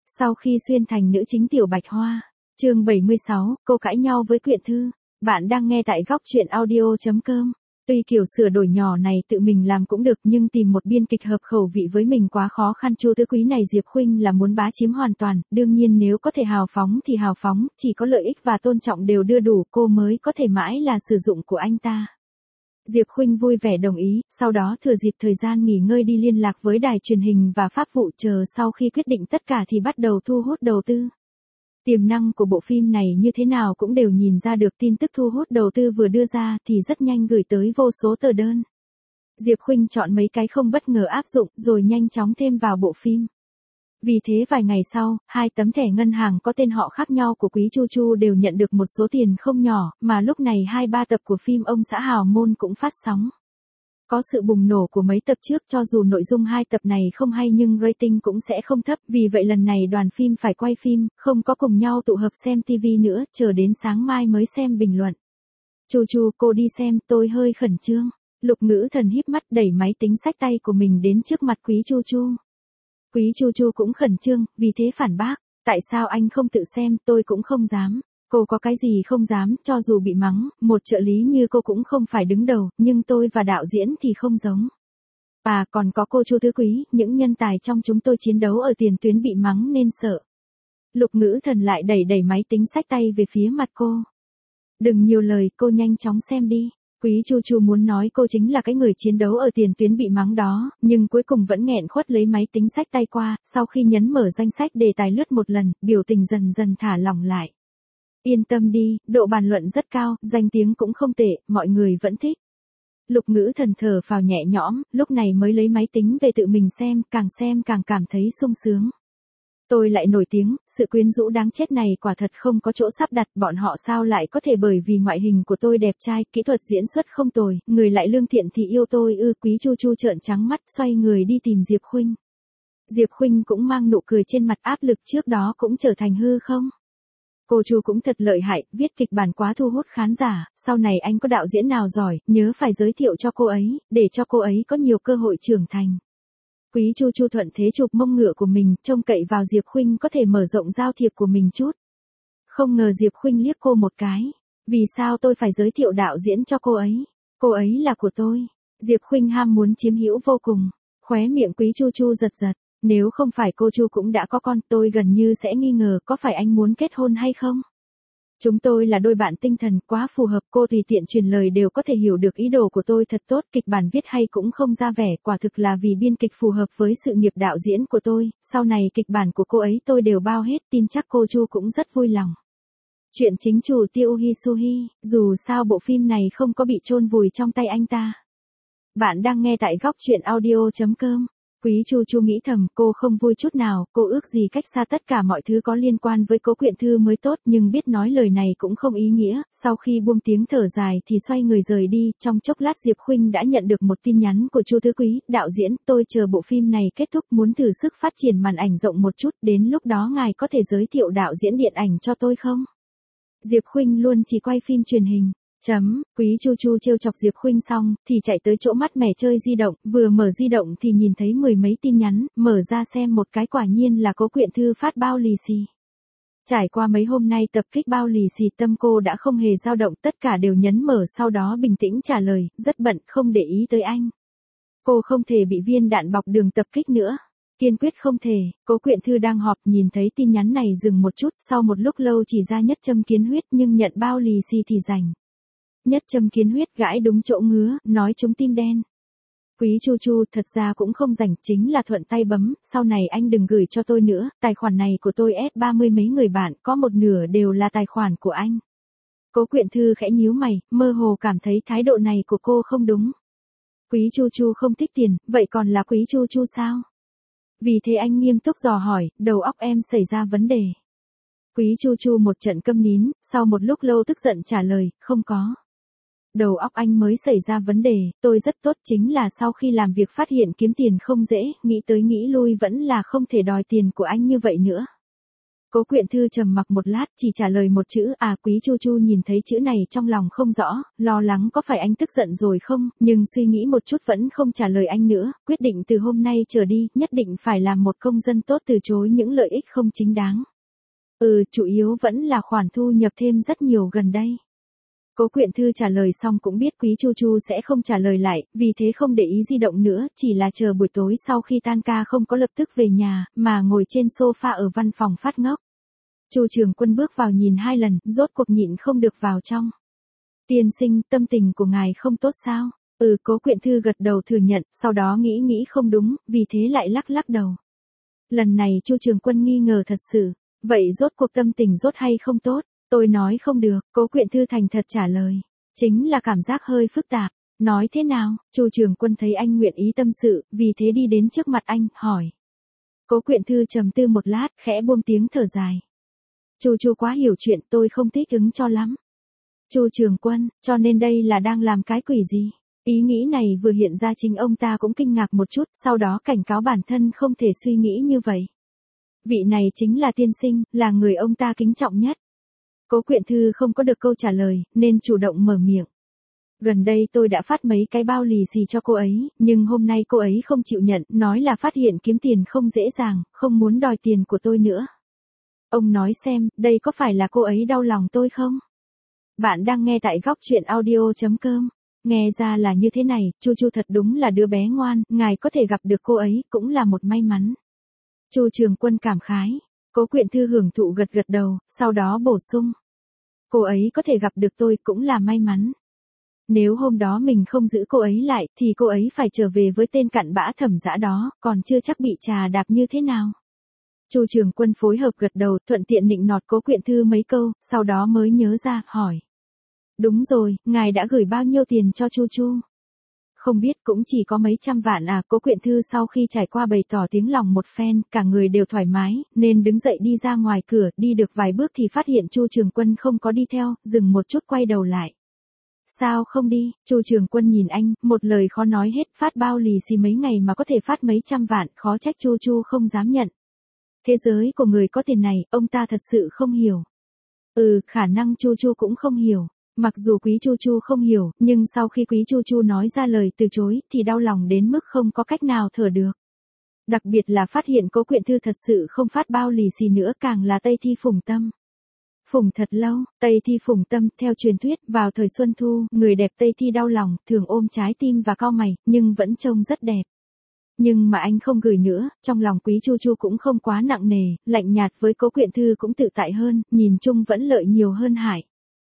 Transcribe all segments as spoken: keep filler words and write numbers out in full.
Sau khi xuyên thành nữ chính Tiểu Bạch Hoa, chương bảy mươi sáu, cô cãi nhau với Quyện Thư. Bạn đang nghe tại góc truyện audio chấm com. Tuy kiểu sửa đổi nhỏ này tự mình làm cũng được nhưng tìm một biên kịch hợp khẩu vị với mình quá khó khăn. Chu Tứ Quý này Diệp Khuynh là muốn bá chiếm hoàn toàn, đương nhiên nếu có thể hào phóng thì hào phóng, chỉ có lợi ích và tôn trọng đều đưa đủ cô mới có thể mãi là sử dụng của anh ta. Diệp Khuynh vui vẻ đồng ý, sau đó thừa dịp thời gian nghỉ ngơi đi liên lạc với đài truyền hình và pháp vụ, chờ sau khi quyết định tất cả thì bắt đầu thu hút đầu tư. Tiềm năng của bộ phim này như thế nào cũng đều nhìn ra được, tin tức thu hút đầu tư vừa đưa ra thì rất nhanh gửi tới vô số tờ đơn. Diệp Khuynh chọn mấy cái không bất ngờ áp dụng rồi nhanh chóng thêm vào bộ phim. Vì thế vài ngày sau, hai tấm thẻ ngân hàng có tên họ khác nhau của Quý Chu Chu đều nhận được một số tiền không nhỏ, mà lúc này hai ba tập của phim Ông xã Hào Môn cũng phát sóng. Có sự bùng nổ của mấy tập trước, cho dù nội dung hai tập này không hay nhưng rating cũng sẽ không thấp, vì vậy lần này đoàn phim phải quay phim, không có cùng nhau tụ hợp xem ti vi nữa, chờ đến sáng mai mới xem bình luận. Chu Chu, cô đi xem, tôi hơi khẩn trương. Lục Ngữ Thần híp mắt đẩy máy tính xách tay của mình đến trước mặt Quý Chu Chu. Quý Chu Chu cũng khẩn trương, vì thế phản bác, tại sao anh không tự xem, tôi cũng không dám. Cô có cái gì không dám, cho dù bị mắng, một trợ lý như cô cũng không phải đứng đầu, nhưng tôi và đạo diễn thì không giống. À, còn có cô Chu Tứ Quý, những nhân tài trong chúng tôi chiến đấu ở tiền tuyến bị mắng nên sợ. Lục Ngữ Thần lại đẩy đẩy máy tính xách tay về phía mặt cô. Đừng nhiều lời, cô nhanh chóng xem đi. Quý Chu Chu muốn nói cô chính là cái người chiến đấu ở tiền tuyến bị mắng đó, nhưng cuối cùng vẫn nghẹn khuất lấy máy tính xách tay qua, sau khi nhấn mở danh sách đề tài lướt một lần, biểu tình dần dần thả lỏng lại. Yên tâm đi, độ bàn luận rất cao, danh tiếng cũng không tệ, mọi người vẫn thích. Lục Ngữ Thần thở phào nhẹ nhõm, lúc này mới lấy máy tính về tự mình xem, càng xem càng cảm thấy sung sướng. Tôi lại nổi tiếng, sự quyến rũ đáng chết này quả thật không có chỗ sắp đặt, bọn họ sao lại có thể bởi vì ngoại hình của tôi đẹp trai, kỹ thuật diễn xuất không tồi, người lại lương thiện thì yêu tôi ư. Quý Chu Chu trợn trắng mắt, xoay người đi tìm Diệp Khuynh. Diệp Khuynh cũng mang nụ cười trên mặt, áp lực trước đó cũng trở thành hư không. Cô Chu cũng thật lợi hại, viết kịch bản quá thu hút khán giả, sau này anh có đạo diễn nào giỏi, nhớ phải giới thiệu cho cô ấy, để cho cô ấy có nhiều cơ hội trưởng thành. Quý Chu Chu thuận thế chụp mông ngựa của mình, trông cậy vào Diệp Khuynh có thể mở rộng giao thiệp của mình chút. Không ngờ Diệp Khuynh liếc cô một cái. Vì sao tôi phải giới thiệu đạo diễn cho cô ấy? Cô ấy là của tôi. Diệp Khuynh ham muốn chiếm hữu vô cùng. Khóe miệng Quý Chu Chu giật giật. Nếu không phải cô Chu cũng đã có con, tôi gần như sẽ nghi ngờ có phải anh muốn kết hôn hay không? Chúng tôi là đôi bạn tinh thần, quá phù hợp, cô tùy tiện truyền lời đều có thể hiểu được ý đồ của tôi thật tốt, kịch bản viết hay cũng không ra vẻ, quả thực là vì biên kịch phù hợp với sự nghiệp đạo diễn của tôi, sau này kịch bản của cô ấy tôi đều bao hết, tin chắc cô Chu cũng rất vui lòng. Chuyện chính chủ Tiêu Hisuhi, dù sao bộ phim này không có bị chôn vùi trong tay anh ta. Bạn đang nghe tại góc truyện audio chấm com. Quý Chu Chu nghĩ thầm, cô không vui chút nào, cô ước gì cách xa tất cả mọi thứ có liên quan với Cố Quyện Thư mới tốt, nhưng biết nói lời này cũng không ý nghĩa, sau khi buông tiếng thở dài thì xoay người rời đi, trong chốc lát Diệp Khuynh đã nhận được một tin nhắn của Chu Tứ Quý, đạo diễn, tôi chờ bộ phim này kết thúc muốn thử sức phát triển màn ảnh rộng một chút, đến lúc đó ngài có thể giới thiệu đạo diễn điện ảnh cho tôi không? Diệp Khuynh luôn chỉ quay phim truyền hình. Chấm, Quý Chu Chu trêu chọc Diệp Khuynh xong, thì chạy tới chỗ mát mẻ chơi di động, vừa mở di động thì nhìn thấy mười mấy tin nhắn, mở ra xem một cái quả nhiên là Cố Quyện Thư phát bao lì xì. Trải qua mấy hôm nay tập kích bao lì xì, tâm cô đã không hề dao động, tất cả đều nhấn mở, sau đó bình tĩnh trả lời, rất bận, không để ý tới anh. Cô không thể bị viên đạn bọc đường tập kích nữa. Kiên quyết không thể. Cố Quyện Thư đang họp, nhìn thấy tin nhắn này dừng một chút, sau một lúc lâu chỉ ra Nhất Châm Kiến Huyết nhưng nhận bao lì xì thì rảnh. Nhất Châm Kiến Huyết gãi đúng chỗ ngứa, nói trúng tim đen. Quý Chu Chu, thật ra cũng không rảnh, chính là thuận tay bấm, sau này anh đừng gửi cho tôi nữa, tài khoản này của tôi ép ba mươi mấy người bạn, có một nửa đều là tài khoản của anh. Cố Quyện Thư khẽ nhíu mày, mơ hồ cảm thấy thái độ này của cô không đúng. Quý Chu Chu không thích tiền, vậy còn là Quý Chu Chu sao? Vì thế anh nghiêm túc dò hỏi, đầu óc em xảy ra vấn đề. Quý Chu Chu một trận câm nín, sau một lúc lâu tức giận trả lời, không có. Đầu óc anh mới xảy ra vấn đề, tôi rất tốt, chính là sau khi làm việc phát hiện kiếm tiền không dễ, nghĩ tới nghĩ lui vẫn là không thể đòi tiền của anh như vậy nữa. Cố Quyện Thư trầm mặc một lát, chỉ trả lời một chữ, à. Quý Chu Chu nhìn thấy chữ này trong lòng không rõ, lo lắng có phải anh tức giận rồi không, nhưng suy nghĩ một chút vẫn không trả lời anh nữa, quyết định từ hôm nay trở đi, nhất định phải làm một công dân tốt, từ chối những lợi ích không chính đáng. Ừ, chủ yếu vẫn là khoản thu nhập thêm rất nhiều gần đây. Cố Quyện Thư trả lời xong cũng biết Quý Chu Chu sẽ không trả lời lại, vì thế không để ý di động nữa, chỉ là chờ buổi tối sau khi tan ca không có lập tức về nhà, mà ngồi trên sofa ở văn phòng phát ngốc. Chu Trường Quân bước vào nhìn hai lần, rốt cuộc nhịn không được vào trong. Tiên sinh, tâm tình của ngài không tốt sao? Ừ, Cố Quyện Thư gật đầu thừa nhận, sau đó nghĩ nghĩ không đúng, vì thế lại lắc lắc đầu. Lần này Chu Trường Quân nghi ngờ thật sự, vậy rốt cuộc tâm tình rốt hay không tốt? Tôi nói không được, Cố Quyện Thư thành thật trả lời. Chính là cảm giác hơi phức tạp. Nói thế nào? Chu Trường Quân thấy anh nguyện ý tâm sự, vì thế đi đến trước mặt anh, hỏi. Cố Quyện Thư trầm tư một lát, khẽ buông tiếng thở dài. Chu Chu quá hiểu chuyện, tôi không thích ứng cho lắm. Chu Trường Quân, cho nên đây là đang làm cái quỷ gì? Ý nghĩ này vừa hiện ra chính ông ta cũng kinh ngạc một chút, sau đó cảnh cáo bản thân không thể suy nghĩ như vậy. Vị này chính là tiên sinh, là người ông ta kính trọng nhất. Cố Quyện Thư không có được câu trả lời, nên chủ động mở miệng. Gần đây tôi đã phát mấy cái bao lì xì cho cô ấy, nhưng hôm nay cô ấy không chịu nhận, nói là phát hiện kiếm tiền không dễ dàng, không muốn đòi tiền của tôi nữa. Ông nói xem, đây có phải là cô ấy đau lòng tôi không? Bạn đang nghe tại góc truyện audio chấm com. Nghe ra là như thế này, Chu Chu thật đúng là đứa bé ngoan, ngài có thể gặp được cô ấy, cũng là một may mắn. Chu Trường Quân cảm khái. Cố Quyện Thư hưởng thụ gật gật đầu, sau đó bổ sung. Cô ấy có thể gặp được tôi cũng là may mắn. Nếu hôm đó mình không giữ cô ấy lại, thì cô ấy phải trở về với tên cặn bã Thẩm Dã đó, còn chưa chắc bị trà đạp như thế nào. Chu Trường Quân phối hợp gật đầu, thuận tiện nịnh nọt Cố Quyện Thư mấy câu, sau đó mới nhớ ra, hỏi. Đúng rồi, ngài đã gửi bao nhiêu tiền cho Chu Chu? Không biết, cũng chỉ có mấy trăm vạn à. Cố Quyện Thư sau khi trải qua bày tỏ tiếng lòng một phen, cả người đều thoải mái, nên đứng dậy đi ra ngoài cửa, đi được vài bước thì phát hiện Chu Trường Quân không có đi theo, dừng một chút quay đầu lại. Sao không đi? Chu Trường Quân nhìn anh, một lời khó nói hết, phát bao lì xì mấy ngày mà có thể phát mấy trăm vạn, khó trách Chu Chu không dám nhận. Thế giới của người có tiền này, ông ta thật sự không hiểu. Ừ, khả năng Chu Chu cũng không hiểu. Mặc dù Quý Chu Chu không hiểu, nhưng sau khi Quý Chu Chu nói ra lời từ chối, thì đau lòng đến mức không có cách nào thở được. Đặc biệt là phát hiện Cố Quyện Thư thật sự không phát bao lì xì nữa, càng là Tây Thi Phùng Tâm. Phùng thật lâu, Tây Thi Phùng Tâm, theo truyền thuyết, vào thời xuân thu, người đẹp Tây Thi đau lòng, thường ôm trái tim và cau mày, nhưng vẫn trông rất đẹp. Nhưng mà anh không gửi nữa, trong lòng Quý Chu Chu cũng không quá nặng nề, lạnh nhạt với Cố Quyện Thư cũng tự tại hơn, nhìn chung vẫn lợi nhiều hơn hại.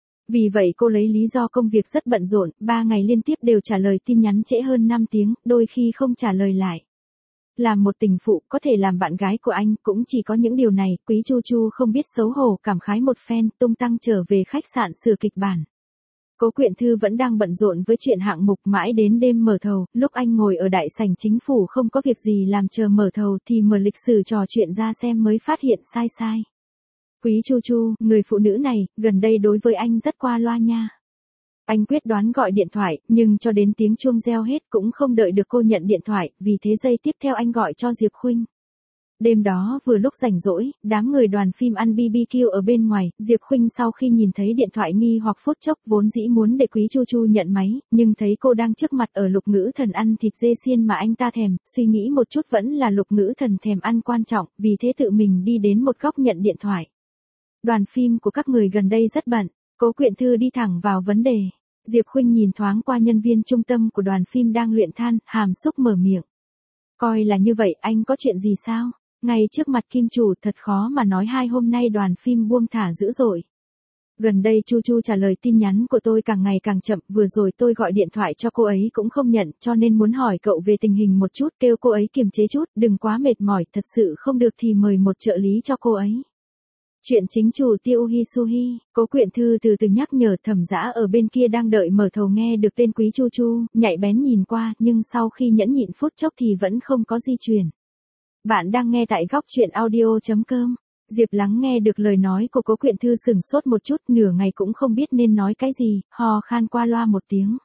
Vì vậy cô lấy lý do công việc rất bận rộn, ba ngày liên tiếp đều trả lời tin nhắn trễ hơn năm tiếng, đôi khi không trả lời lại. Làm một tình phụ, có thể làm bạn gái của anh, cũng chỉ có những điều này. Quý Chu Chu không biết xấu hổ, cảm khái một phen, tung tăng trở về khách sạn sửa kịch bản. Cố Quyện Thư vẫn đang bận rộn với chuyện hạng mục, mãi đến đêm mở thầu, lúc anh ngồi ở đại sảnh chính phủ không có việc gì làm chờ mở thầu thì mở lịch sử trò chuyện ra xem mới phát hiện sai sai. Quý Chu Chu, người phụ nữ này, gần đây đối với anh rất qua loa nha. Anh quyết đoán gọi điện thoại, nhưng cho đến tiếng chuông reo hết cũng không đợi được cô nhận điện thoại, vì thế giây tiếp theo anh gọi cho Diệp Khuynh. Đêm đó vừa lúc rảnh rỗi, đám người đoàn phim ăn bê bê kiu ở bên ngoài, Diệp Khuynh sau khi nhìn thấy điện thoại nghi hoặc phút chốc vốn dĩ muốn để Quý Chu Chu nhận máy, nhưng thấy cô đang trước mặt ở Lục Ngữ Thần ăn thịt dê xiên mà anh ta thèm, suy nghĩ một chút vẫn là Lục Ngữ Thần thèm ăn quan trọng, vì thế tự mình đi đến một góc nhận điện thoại. Đoàn phim của các người gần đây rất bận. Cố Quyện Thư đi thẳng vào vấn đề. Diệp Khuynh nhìn thoáng qua nhân viên trung tâm của đoàn phim đang luyện than, hàm xúc mở miệng. Coi là như vậy, anh có chuyện gì sao? Ngay trước mặt kim chủ, thật khó mà nói, hai hôm nay đoàn phim buông thả dữ dội. Gần đây Chu Chu trả lời tin nhắn của tôi càng ngày càng chậm, vừa rồi tôi gọi điện thoại cho cô ấy cũng không nhận, cho nên muốn hỏi cậu về tình hình một chút, kêu cô ấy kiềm chế chút, đừng quá mệt mỏi, thật sự không được thì mời một trợ lý cho cô ấy. Chuyện chính chủ Tiêu Hisuhi, Cố Quyện Thư từ từ nhắc nhở. Thẩm Dã ở bên kia đang đợi mở thầu nghe được tên Quý Chu Chu, nhạy bén nhìn qua, nhưng sau khi nhẫn nhịn phút chốc thì vẫn không có di chuyển. Bạn đang nghe tại góc truyện audio chấm com. Diệp lắng nghe được lời nói của Cố Quyện Thư sừng sốt một chút, nửa ngày cũng không biết nên nói cái gì, hò khan qua loa một tiếng.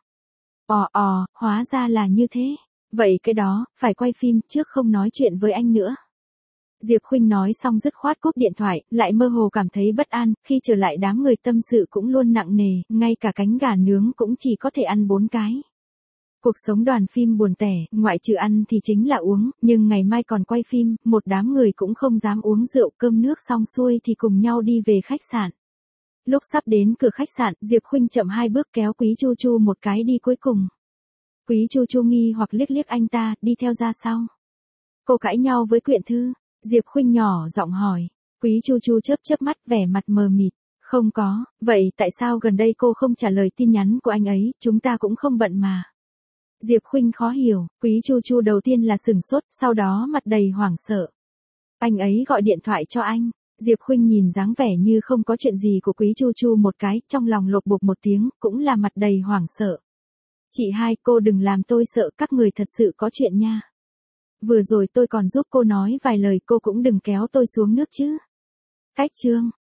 Ò ò, hóa ra là như thế. Vậy cái đó, phải quay phim, trước không nói chuyện với anh nữa. Diệp Khuynh nói xong dứt khoát cúp điện thoại, lại mơ hồ cảm thấy bất an, khi trở lại đám người tâm sự cũng luôn nặng nề, ngay cả cánh gà nướng cũng chỉ có thể ăn bốn cái. Cuộc sống đoàn phim buồn tẻ, ngoại trừ ăn thì chính là uống, nhưng ngày mai còn quay phim, một đám người cũng không dám uống rượu, cơm nước xong xuôi thì cùng nhau đi về khách sạn. Lúc sắp đến cửa khách sạn, Diệp Khuynh chậm hai bước kéo Quý Chu Chu một cái đi cuối cùng. Quý Chu Chu nghi hoặc liếc liếc anh ta, đi theo ra sau. Cô cãi nhau với Quyện Thư? Diệp Khuynh nhỏ giọng hỏi. Quý Chu Chu chớp chớp mắt vẻ mặt mờ mịt. Không có, vậy tại sao gần đây cô không trả lời tin nhắn của anh ấy, chúng ta cũng không bận mà. Diệp Khuynh khó hiểu, Quý Chu Chu đầu tiên là sửng sốt, sau đó mặt đầy hoảng sợ. Anh ấy gọi điện thoại cho anh. Diệp Khuynh nhìn dáng vẻ như không có chuyện gì của Quý Chu Chu một cái, trong lòng lột bột một tiếng, cũng là mặt đầy hoảng sợ. Chị hai, cô đừng làm tôi sợ, các người thật sự có chuyện nha. Vừa rồi tôi còn giúp cô nói vài lời, cô cũng đừng kéo tôi xuống nước chứ. Cách chương